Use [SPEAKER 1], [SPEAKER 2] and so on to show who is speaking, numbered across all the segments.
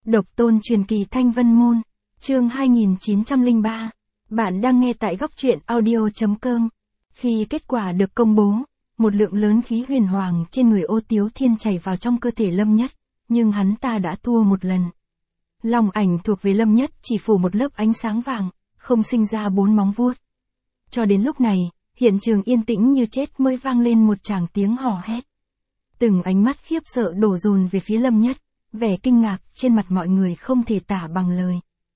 [SPEAKER 1] Độc tôn truyền kỳ Thanh Vân Môn, chương 2903. Bạn đang nghe tại góc truyện audio.com. Khi kết quả được công bố, một lượng lớn khí huyền hoàng trên người Ô Tiếu Thiên chảy vào trong cơ thể Lâm Nhất, nhưng hắn ta đã thua một lần. Long ảnh thuộc về Lâm Nhất chỉ phủ một lớp ánh sáng vàng, không sinh ra bốn móng vuốt. Cho đến lúc này, hiện trường yên tĩnh như chết mới vang lên một tràng tiếng hò hét. Từng ánh mắt khiếp sợ đổ dồn về phía Lâm Nhất, vẻ kinh ngạc trên mặt mọi người không thể tả bằng lời.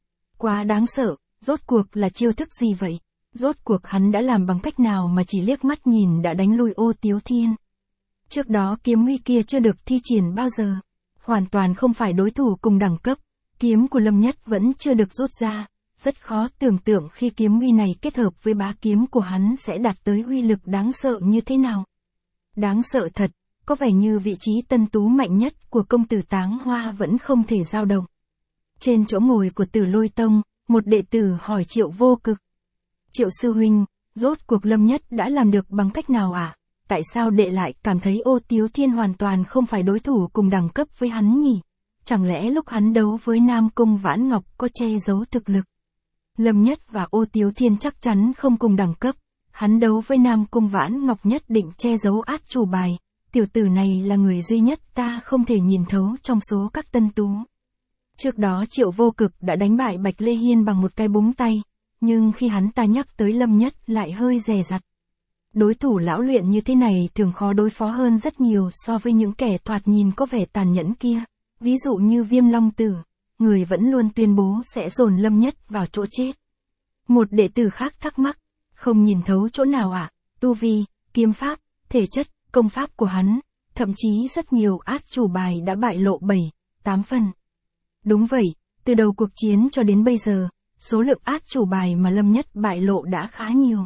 [SPEAKER 1] Quá đáng sợ, rốt cuộc là chiêu thức gì vậy? Rốt cuộc hắn đã làm bằng cách nào mà chỉ liếc mắt nhìn đã đánh lui Ô Tiếu Thiên? Trước đó kiếm uy kia chưa được thi triển bao giờ, hoàn toàn không phải đối thủ cùng đẳng cấp, kiếm của Lâm Nhất vẫn chưa được rút ra, rất khó tưởng tượng khi kiếm uy này kết hợp với bá kiếm của hắn sẽ đạt tới uy lực đáng sợ như thế nào. Đáng sợ thật, có vẻ như vị trí tân tú mạnh nhất của công tử Táng Hoa vẫn không thể dao động. Trên chỗ ngồi của Tử Lôi Tông, một đệ tử hỏi Triệu Vô Cực. Triệu sư huynh, rốt cuộc Lâm Nhất đã làm được bằng cách nào ạ? Tại sao đệ lại cảm thấy Ô Tiếu Thiên hoàn toàn không phải đối thủ cùng đẳng cấp với hắn nhỉ? Chẳng lẽ lúc hắn đấu với Nam Cung Vãn Ngọc có che giấu thực lực? Lâm Nhất và Ô Tiếu Thiên chắc chắn không cùng đẳng cấp, hắn đấu với Nam Cung Vãn Ngọc nhất định che giấu át chủ bài. Tiểu tử này là người duy nhất ta không thể nhìn thấu trong số các tân tú. Trước đó Triệu Vô Cực đã đánh bại Bạch Lê Hiên bằng một cái búng tay, nhưng khi hắn ta nhắc tới Lâm Nhất lại hơi dè dặt. Đối thủ lão luyện như thế này thường khó đối phó hơn rất nhiều so với những kẻ thoạt nhìn có vẻ tàn nhẫn kia, ví dụ như Viêm Long Tử, người vẫn luôn tuyên bố sẽ dồn Lâm Nhất vào chỗ chết. Một đệ tử khác thắc mắc, không nhìn thấu chỗ nào ạ? Tu vi, kiếm pháp, thể chất, công pháp của hắn, thậm chí rất nhiều át chủ bài đã bại lộ 7-8 phần. Đúng vậy, từ đầu cuộc chiến cho đến bây giờ, số lượng át chủ bài mà Lâm Nhất bại lộ đã khá nhiều.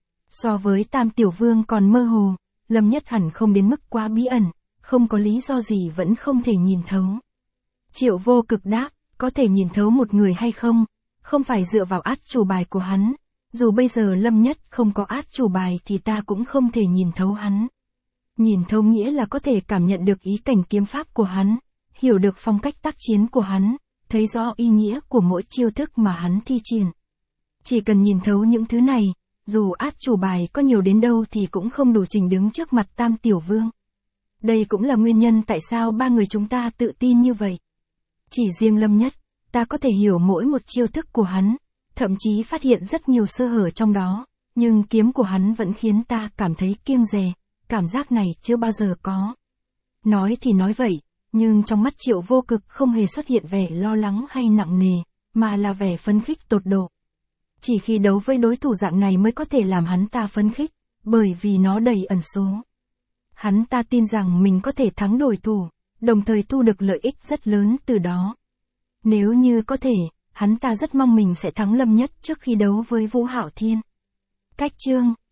[SPEAKER 1] So với Tam Tiểu Vương còn mơ hồ, Lâm Nhất hẳn không đến mức quá bí ẩn, không có lý do gì vẫn không thể nhìn thấu. Triệu Vô Cực đáp, có thể nhìn thấu một người hay không, không phải dựa vào át chủ bài của hắn, dù bây giờ Lâm Nhất không có át chủ bài thì ta cũng không thể nhìn thấu hắn. Nhìn thấu nghĩa là có thể cảm nhận được ý cảnh kiếm pháp của hắn, hiểu được phong cách tác chiến của hắn, thấy rõ ý nghĩa của mỗi chiêu thức mà hắn thi triển. Chỉ cần nhìn thấu những thứ này, dù át chủ bài có nhiều đến đâu thì cũng không đủ trình đứng trước mặt Tam Tiểu Vương. Đây cũng là nguyên nhân tại sao ba người chúng ta tự tin như vậy. Chỉ riêng Lâm Nhất, ta có thể hiểu mỗi một chiêu thức của hắn, thậm chí phát hiện rất nhiều sơ hở trong đó, nhưng kiếm của hắn vẫn khiến ta cảm thấy kiêng dè. Cảm giác này chưa bao giờ có. Nói thì nói vậy, nhưng trong mắt Triệu Vô Cực không hề xuất hiện vẻ lo lắng hay nặng nề, mà là vẻ phấn khích tột độ. Chỉ khi đấu với đối thủ dạng này mới có thể làm hắn ta phấn khích, bởi vì nó đầy ẩn số. Hắn ta tin rằng mình có thể thắng đối thủ, đồng thời thu được lợi ích rất lớn từ đó. Nếu như có thể, hắn ta rất mong mình sẽ thắng Lâm Nhất trước khi đấu với Vũ Hạo Thiên. Cách chương